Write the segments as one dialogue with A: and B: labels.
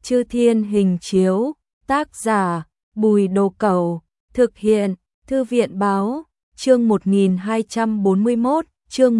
A: Chư Thiên Hình Chiếu, tác giả Bùi Đồ Cẩu, thực hiện Thư viện Báo, chương 1241, chương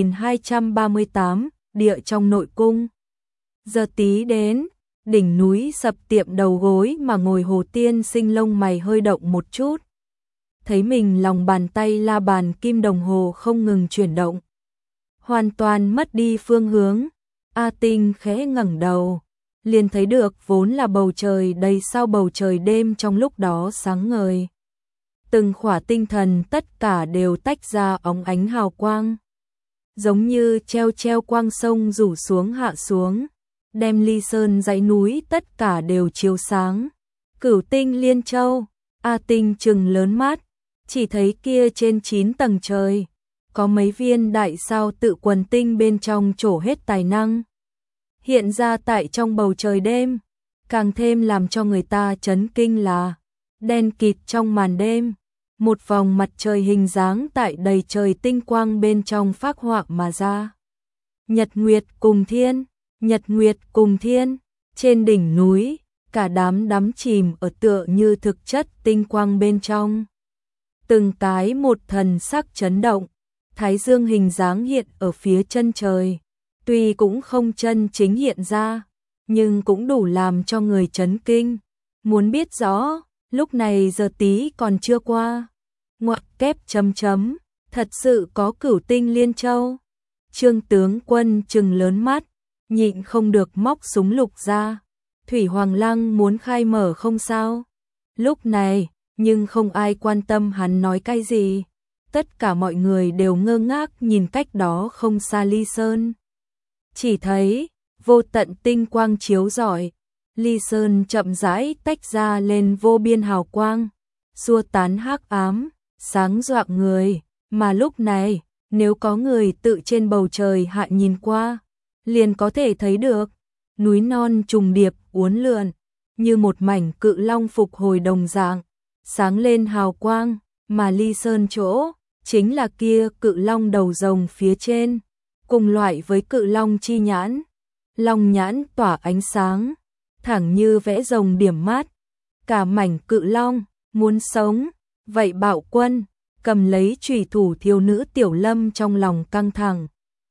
A: 1238, địa trong nội cung. Giờ tí đến, đỉnh núi sập tiệm đầu gối mà ngồi Hồ Tiên Sinh lông mày hơi động một chút. Thấy mình lòng bàn tay la bàn kim đồng hồ không ngừng chuyển động. Hoàn toàn mất đi phương hướng, A Tinh khẽ ngẩng đầu, liền thấy được vốn là bầu trời đầy sao bầu trời đêm trong lúc đó sáng ngời. Từng khỏa tinh thần tất cả đều tách ra óng ánh hào quang. Giống như treo quang sông rủ xuống hạ xuống, đem ly sơn dãy núi tất cả đều chiếu sáng. Cửu tinh liên châu, A Tinh trừng lớn mắt, chỉ thấy kia trên 9 tầng trời, có mấy viên đại sao tự quần tinh bên trong trổ hết tài năng. Hiện ra tại trong bầu trời đêm, càng thêm làm cho người ta chấn kinh là đen kịt trong màn đêm, một vòng mặt trời hình dáng tại đầy trời tinh quang bên trong phác họa mà ra. Nhật nguyệt cùng thiên, nhật nguyệt cùng thiên, trên đỉnh núi, cả đám đắm chìm ở tựa như thực chất tinh quang bên trong. Từng cái một thần sắc chấn động, thái dương hình dáng hiện ở phía chân trời. Tuy cũng không chân chính hiện ra, nhưng cũng đủ làm cho người chấn kinh. Muốn biết rõ, lúc này giờ tí còn chưa qua. Ngoặc kép chấm chấm, thật sự có cửu tinh liên châu. Trương tướng quân trừng lớn mắt, nhịn không được móc súng lục ra. Thủy Hoàng Lăng muốn khai mở không sao. Lúc này, nhưng không ai quan tâm hắn nói cái gì. Tất cả mọi người đều ngơ ngác nhìn cách đó không xa ly sơn. Chỉ thấy, vô tận tinh quang chiếu rọi, ly sơn chậm rãi tách ra lên vô biên hào quang, xua tán hắc ám, sáng rạng người, mà lúc này, nếu có người tự trên bầu trời hạ nhìn qua, liền có thể thấy được, núi non trùng điệp uốn lượn, như một mảnh cự long phục hồi đồng dạng, sáng lên hào quang, mà ly sơn chỗ, chính là kia cự long đầu rồng phía trên. Cùng loại với cự long chi nhãn, long nhãn tỏa ánh sáng, thẳng như vẽ rồng điểm mát. Cả mảnh cự long, muốn sống, vậy Bạo Quân, cầm lấy chùy thủ thiếu nữ Tiểu Lâm trong lòng căng thẳng.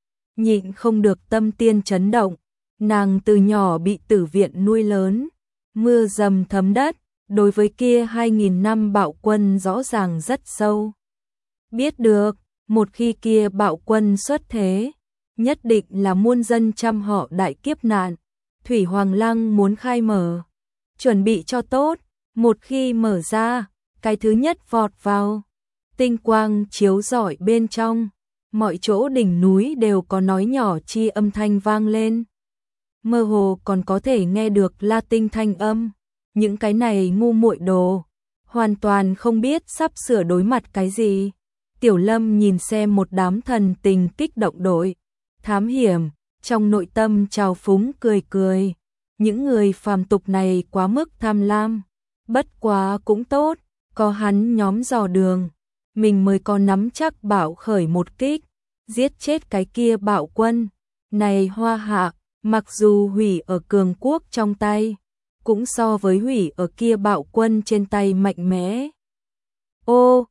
A: Nhịn không được tâm tiên chấn động, nàng từ nhỏ bị tử viện nuôi lớn, mưa dầm thấm đất, đối với kia 2000 năm Bạo Quân rõ ràng rất sâu. Biết được, một khi kia Bạo Quân xuất thế, nhất định là muôn dân trăm họ đại kiếp nạn. Thủy Hoàng Lăng muốn khai mở, chuẩn bị cho tốt, một khi mở ra, cái thứ nhất vọt vào. Tinh quang chiếu rọi bên trong, mọi chỗ đỉnh núi đều có nói nhỏ chi âm thanh vang lên. Mơ hồ còn có thể nghe được La Tinh thanh âm, những cái này ngu muội đồ, hoàn toàn không biết sắp sửa đối mặt cái gì. Tiểu Lâm nhìn xem một đám thần tình kích động đội thám hiểm, trong nội tâm trào phúng cười cười. Những người phàm tục này quá mức tham lam, bất quá cũng tốt, có hắn nhóm dò đường, mình mới có nắm chắc bạo khởi một kích, giết chết cái kia Bạo Quân. Này Hoa Hạ, mặc dù hủy ở cường quốc trong tay, cũng so với hủy ở kia Bạo Quân trên tay mạnh mẽ. Ô,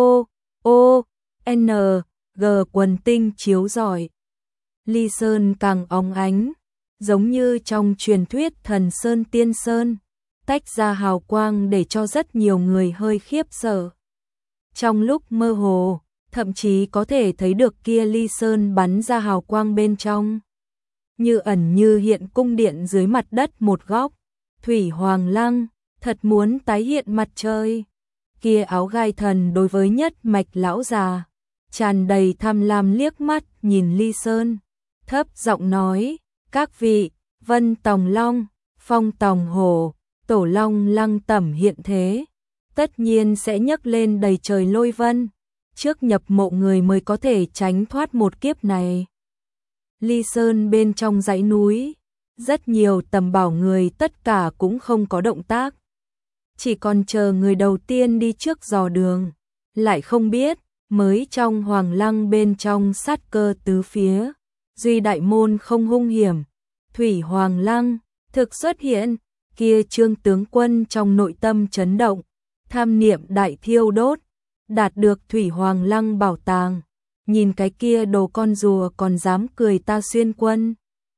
A: N, G quần tinh chiếu rọi. Ly sơn càng óng ánh, giống như trong truyền thuyết thần sơn tiên sơn, tách ra hào quang để cho rất nhiều người hơi khiếp sợ. Trong lúc mơ hồ, thậm chí có thể thấy được kia ly sơn bắn ra hào quang bên trong. Như ẩn như hiện cung điện dưới mặt đất một góc, Thủy Hoàng Lăng, thật muốn tái hiện mặt trời. Kia áo gai thần đối với nhất mạch lão già, tràn đầy tham lam liếc mắt nhìn ly sơn. Thấp giọng nói, các vị, Vân Tòng Long, Phong Tòng Hổ, Tổ Long Lăng tẩm hiện thế, tất nhiên sẽ nhấc lên đầy trời lôi vân, trước nhập mộ người mới có thể tránh thoát một kiếp này. Ly sơn bên trong dãy núi, rất nhiều tầm bảo người tất cả cũng không có động tác. Chỉ còn chờ người đầu tiên đi trước dò đường, lại không biết, mới trong Hoàng Lăng bên trong sát cơ tứ phía. Duy đại môn không hung hiểm, Thủy Hoàng Lăng thực xuất hiện, Kia Trương tướng quân trong nội tâm chấn động, tham niệm đại thiêu đốt, đạt được Thủy Hoàng Lăng bảo tàng. Nhìn cái kia đồ con rùa còn dám cười ta xuyên quân.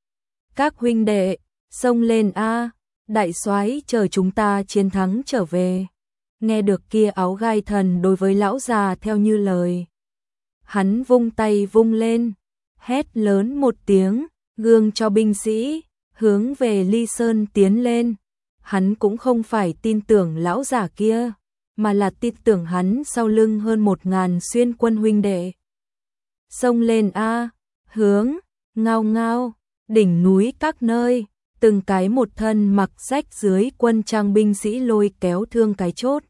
A: Các huynh đệ, xông lên a, đại soái chờ chúng ta chiến thắng trở về. Nghe được kia áo gai thần đối với lão già theo như lời. Hắn vung tay vung lên, hét lớn một tiếng, gương cho binh sĩ, hướng về Ly Sơn tiến lên. Hắn cũng không phải tin tưởng lão già kia, mà là tin tưởng hắn sau lưng hơn 1000 xuyên quân huynh đệ. Xông lên a, hướng, ngao ngao, đỉnh núi các nơi, từng cái một thân mặc rách dưới quân trang binh sĩ lôi kéo thương cái chốt.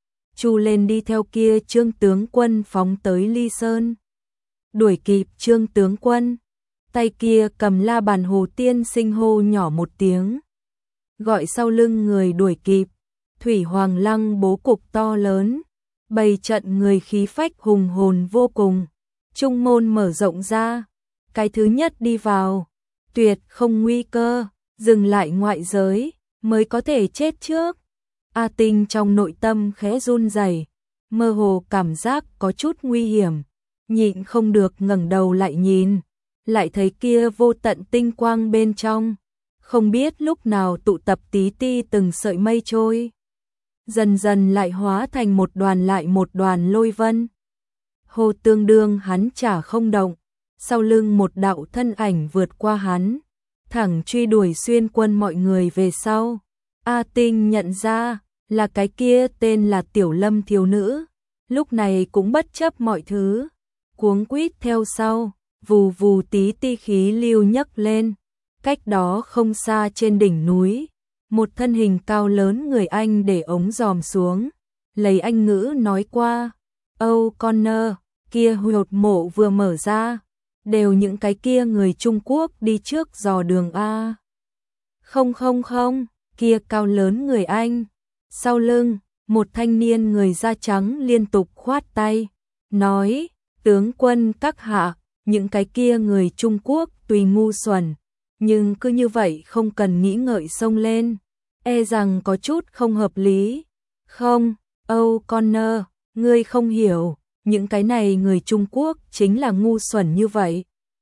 A: Chu lên đi theo kia Trương tướng quân phóng tới Ly Sơn. Đuổi kịp Trương tướng quân, tay kia cầm la bàn Hồ Tiên Sinh hô nhỏ một tiếng. Gọi sau lưng người đuổi kịp, Thủy Hoàng Lăng bố cục to lớn, bày trận người khí phách hùng hồn vô cùng. Trung môn mở rộng ra, cái thứ nhất đi vào, tuyệt không nguy cơ, dừng lại ngoại giới, mới có thể chết trước. A Tinh trong nội tâm khẽ run rẩy, mơ hồ cảm giác có chút nguy hiểm, nhịn không được ngẩng đầu lại nhìn, lại thấy kia vô tận tinh quang bên trong, không biết lúc nào tụ tập tí ti từng sợi mây trôi, dần dần lại hóa thành một đoàn lại một đoàn lôi vân. Hồ Tương đương hắn chả không động, sau lưng một đạo thân ảnh vượt qua hắn, thẳng truy đuổi xuyên quân mọi người về sau. A Tinh nhận ra là cái kia tên là Tiểu Lâm thiếu nữ, lúc này cũng bất chấp mọi thứ, cuống quýt theo sau, vù vù tí ti khí lưu nhấc lên. Cách đó không xa trên đỉnh núi, một thân hình cao lớn người Anh để ống giòm xuống, lấy Anh ngữ nói qua, "Oh Connor, kia huyệt mộ vừa mở ra, đều những cái kia người Trung Quốc đi trước dò đường a." Không không không, kia cao lớn người Anh. Sau lưng, một thanh niên người da trắng liên tục khoát tay, nói, "Tướng quân các hạ, những cái kia người Trung Quốc tùy ngu xuẩn, nhưng cứ như vậy không cần nghĩ ngợi xông lên, e rằng có chút không hợp lý." "Không, Âu Connor, ngươi không hiểu, những cái này người Trung Quốc chính là ngu xuẩn như vậy."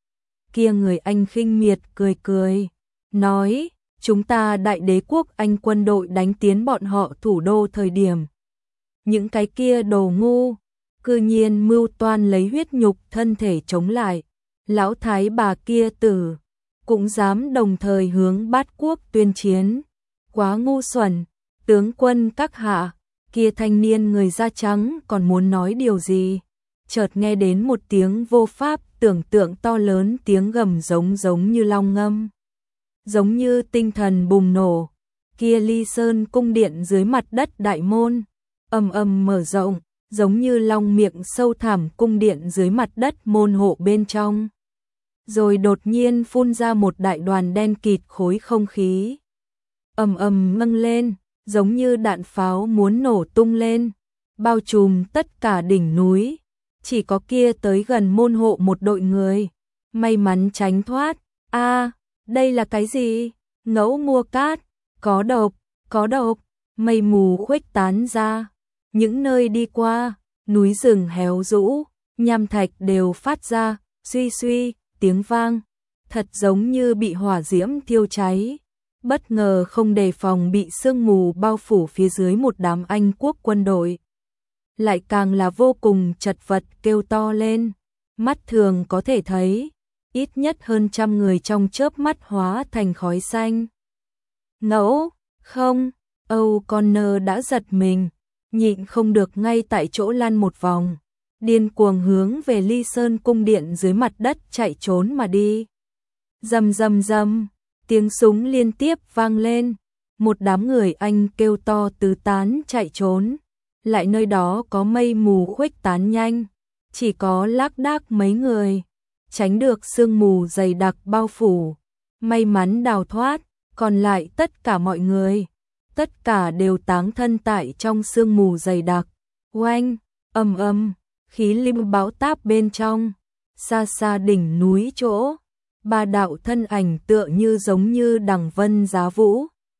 A: Kia người Anh khinh miệt cười cười, nói, "Chúng ta đại đế quốc Anh quân đội đánh tiến bọn họ thủ đô thời điểm. Những cái kia đồ ngu, cư nhiên mưu toan lấy huyết nhục thân thể chống lại. Lão thái bà kia tử, cũng dám đồng thời hướng Bát quốc tuyên chiến. Quá ngu xuẩn, tướng quân các hạ." Kia thanh niên người da trắng còn muốn nói điều gì, chợt nghe đến một tiếng vô pháp tưởng tượng to lớn, tiếng gầm giống như long ngâm, giống như tinh thần bùng nổ. Kia Ly Sơn cung điện dưới mặt đất đại môn ầm ầm mở rộng, giống như long miệng sâu thẳm cung điện dưới mặt đất môn hộ bên trong. Rồi đột nhiên phun ra một đại đoàn đen kịt khối không khí, ầm ầm ngâng lên, giống như đạn pháo muốn nổ tung lên, bao trùm tất cả đỉnh núi. Chỉ có kia tới gần môn hộ một đội người, may mắn tránh thoát. A, đây là cái gì? Ngẫu mua cát, có độc, có độc. Mây mù khuếch tán ra, những nơi đi qua, núi rừng héo rũ, nham thạch đều phát ra suy suy tiếng vang, thật giống như bị hỏa diễm thiêu cháy. Bất ngờ không đề phòng bị sương mù bao phủ phía dưới một đám Anh quốc quân đội. Lại càng là vô cùng chật vật kêu to lên, mắt thường có thể thấy, ít nhất hơn 100 người trong chớp mắt hóa thành khói xanh. Ngẫu, không, Âu Connor đã giật mình, nhịn không được ngay tại chỗ lăn một vòng, điên cuồng hướng về Ly Sơn cung điện dưới mặt đất chạy trốn mà đi. Rầm rầm rầm, tiếng súng liên tiếp vang lên, một đám người Anh kêu to tứ tán chạy trốn. Lại nơi đó có mây mù khuếch tán nhanh, chỉ có lác đác mấy người tránh được sương mù dày đặc bao phủ, may mắn đào thoát, còn lại tất cả mọi người, tất cả đều táng thân tại trong sương mù dày đặc. Oanh, ầm ầm, khí lim bão táp bên trong, xa xa đỉnh núi chỗ, ba đạo thân ảnh tựa như giống như đằng vân giá vũ,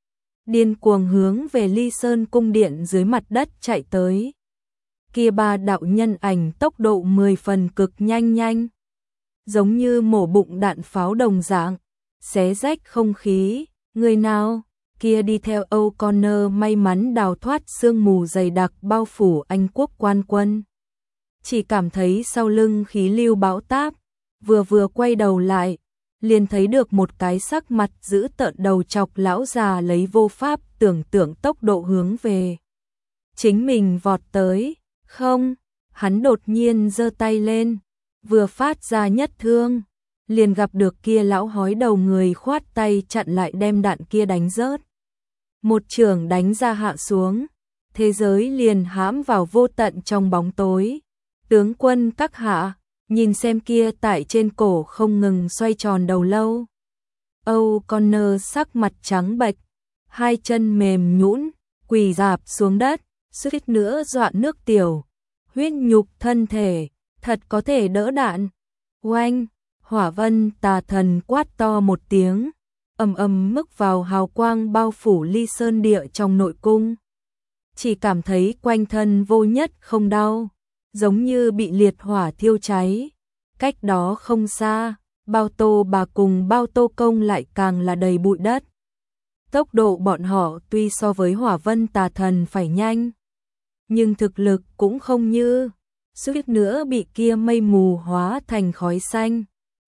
A: điên cuồng hướng về Ly Sơn cung điện dưới mặt đất chạy tới. Kia ba đạo nhân ảnh tốc độ 10 phần cực nhanh, giống như mổ bụng đạn pháo đồng dạng, xé rách không khí. Người nào? Kia đi theo O'Connor may mắn đào thoát sương mù dày đặc bao phủ Anh quốc quan quân. Chỉ cảm thấy sau lưng khí lưu bão táp, vừa quay đầu lại, liền thấy được một cái sắc mặt dữ tợn đầu chọc lão già lấy vô pháp tưởng tượng tốc độ hướng về chính mình vọt tới. Không, hắn đột nhiên giơ tay lên, vừa phát ra nhất thương, liền gặp được kia lão hói đầu người khoát tay chặn lại đem đạn kia đánh rớt. Một chưởng đánh ra hạ xuống, thế giới liền hãm vào vô tận trong bóng tối. Tướng quân các hạ, nhìn xem kia tại trên cổ không ngừng xoay tròn đầu lâu. O'Connor sắc mặt trắng bệch, hai chân mềm nhũn, quỳ rạp xuống đất, suýt nữa dọa nước tiểu. Huyết nhục thân thể, thật có thể đỡ đạn. Oanh, Hỏa Vân Tà Thần quát to một tiếng, ầm mức vào hào quang bao phủ Ly Sơn địa trong nội cung. Chỉ cảm thấy quanh thân vô nhất không đau, giống như bị liệt hỏa thiêu cháy. Cách đó không xa, Bao Tô bà cùng Bao Tô công lại càng là đầy bụi đất. Tốc độ bọn họ tuy so với Hỏa Vân Tà Thần phải nhanh, nhưng thực lực cũng không như, suýt nữa bị kia mây mù hóa thành khói xanh.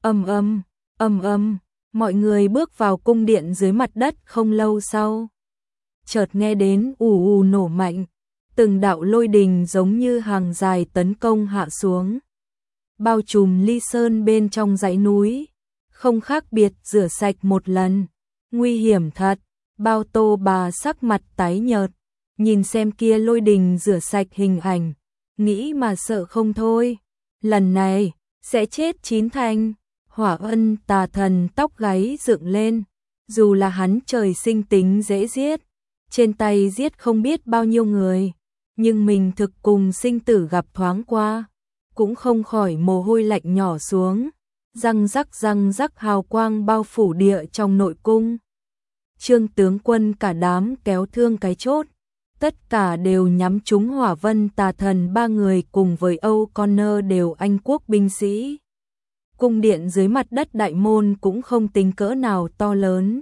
A: Ầm, mọi người bước vào cung điện dưới mặt đất không lâu sau. Chợt nghe đến ù nổ mạnh, từng đạo lôi đình giống như hàng dài tấn công hạ xuống, bao trùm Ly Sơn bên trong dãy núi, không khác biệt rửa sạch một lần. Nguy hiểm thật. Bao Tô bà sắc mặt tái nhợt, nhìn xem kia lôi đình rửa sạch hình ảnh, nghĩ mà sợ không thôi. Lần này sẽ chết chín thành. Hỏa Vân Tà Thần tóc gáy dựng lên, dù là hắn trời sinh tính dễ giết, trên tay giết không biết bao nhiêu người, nhưng mình thực cùng sinh tử gặp thoáng qua, cũng không khỏi mồ hôi lạnh nhỏ xuống. Răng rắc hào quang bao phủ địa trong nội cung. Trương tướng quân cả đám kéo thương cái chốt, tất cả đều nhắm trúng Hỏa Vân Tà Thần ba người cùng với O'Connor đều Anh quốc binh sĩ. Cung điện dưới mặt đất đại môn cũng không tính cỡ nào to lớn.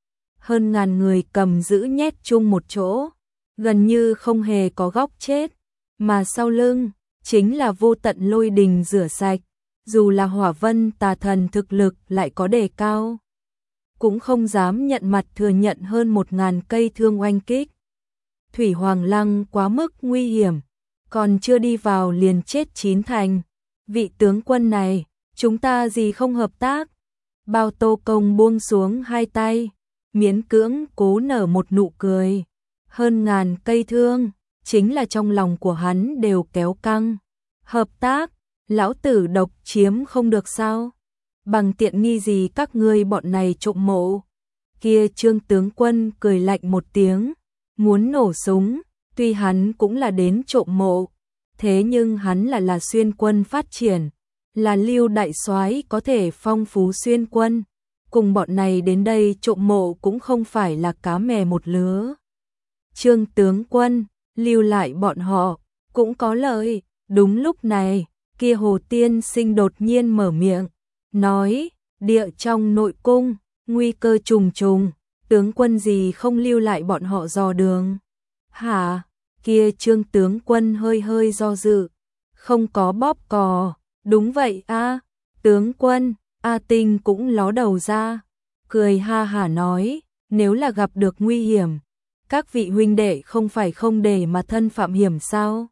A: Hơn ngàn người cầm giữ nhét chung một chỗ, gần như không hề có góc chết, mà sau lưng chính là vô tận lôi đình rửa sạch. Dù là Hỏa Vân Tà Thần thực lực lại có đề cao, cũng không dám nhận mặt thừa nhận hơn 1000 cây thương oanh kích. Thủy Hoàng Lăng quá mức nguy hiểm, còn chưa đi vào liền chết chín thành. Vị tướng quân này, chúng ta gì không hợp tác? Bao Tô công buông xuống hai tay, miễn cưỡng cố nở một nụ cười. Hơn ngàn cây thương, chính là trong lòng của hắn đều kéo căng. Hợp tác, lão tử độc chiếm không được sao? Bằng tiện nghi gì các ngươi bọn này trộm mộ? Kia Trương tướng quân cười lạnh một tiếng, muốn nổ súng. Tuy hắn cũng là đến trộm mộ, thế nhưng hắn là xuyên quân phát triển, là Lưu đại soái có thể phong phú xuyên quân, cùng bọn này đến đây trộm mộ cũng không phải là cá mè một lứa. Trương tướng quân, lưu lại bọn họ cũng có lợi. Đúng lúc này, kia Hồ Tiên Sinh đột nhiên mở miệng, nói, địa trong nội cung, nguy cơ trùng trùng, tướng quân gì không lưu lại bọn họ dò đường? Hả? Kia Trương tướng quân hơi do dự, không có bóp cò. Đúng vậy a, tướng quân. A Tinh cũng ló đầu ra, cười ha hả nói, nếu là gặp được nguy hiểm, các vị huynh đệ không phải không để mà thân phạm hiểm sao?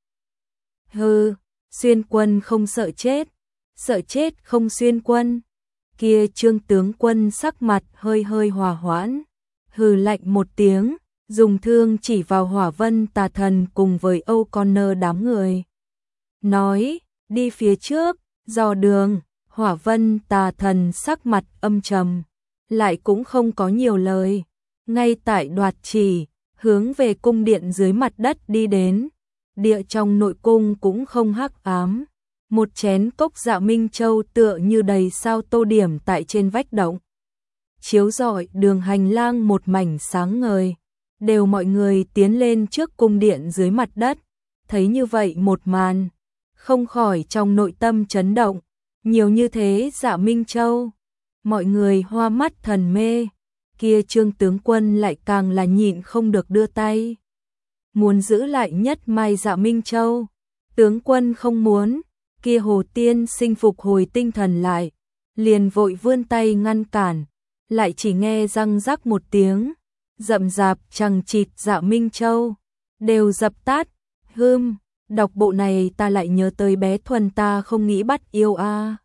A: Hừ, xuyên quân không sợ chết không xuyên quân. Kia Trương tướng quân sắc mặt hơi hòa hoãn, hừ lạnh một tiếng, dùng thương chỉ vào Hỏa Vân Tà Thần cùng với O'Connor đám người. Nói, đi phía trước, dò đường. Hỏa Vân Tà Thần sắc mặt âm trầm, lại cũng không có nhiều lời, ngay tại đoạt chỉ, hướng về cung điện dưới mặt đất đi đến. Địa trong nội cung cũng không hắc ám, một chén cốc dạ minh châu tựa như đầy sao tô điểm tại trên vách động, chiếu rọi đường hành lang một mảnh sáng ngời. đều mọi người tiến lên trước cung điện dưới mặt đất, thấy như vậy một màn, không khỏi trong nội tâm chấn động, nhiều như thế Dạ Minh Châu, mọi người hoa mắt thần mê, kia Trương tướng quân lại càng là nhịn không được đưa tay, muốn giữ lại nhất mai Dạ Minh Châu, tướng quân không muốn, kia Hồ Tiên Sinh phục hồi tinh thần lại, liền vội vươn tay ngăn cản, lại chỉ nghe răng rắc một tiếng, rậm rạp chằng chịt Dạ Minh Châu đều dập tắt. Đọc bộ này ta lại nhớ tới bé Thuần ta không nghĩ bắt yêu a.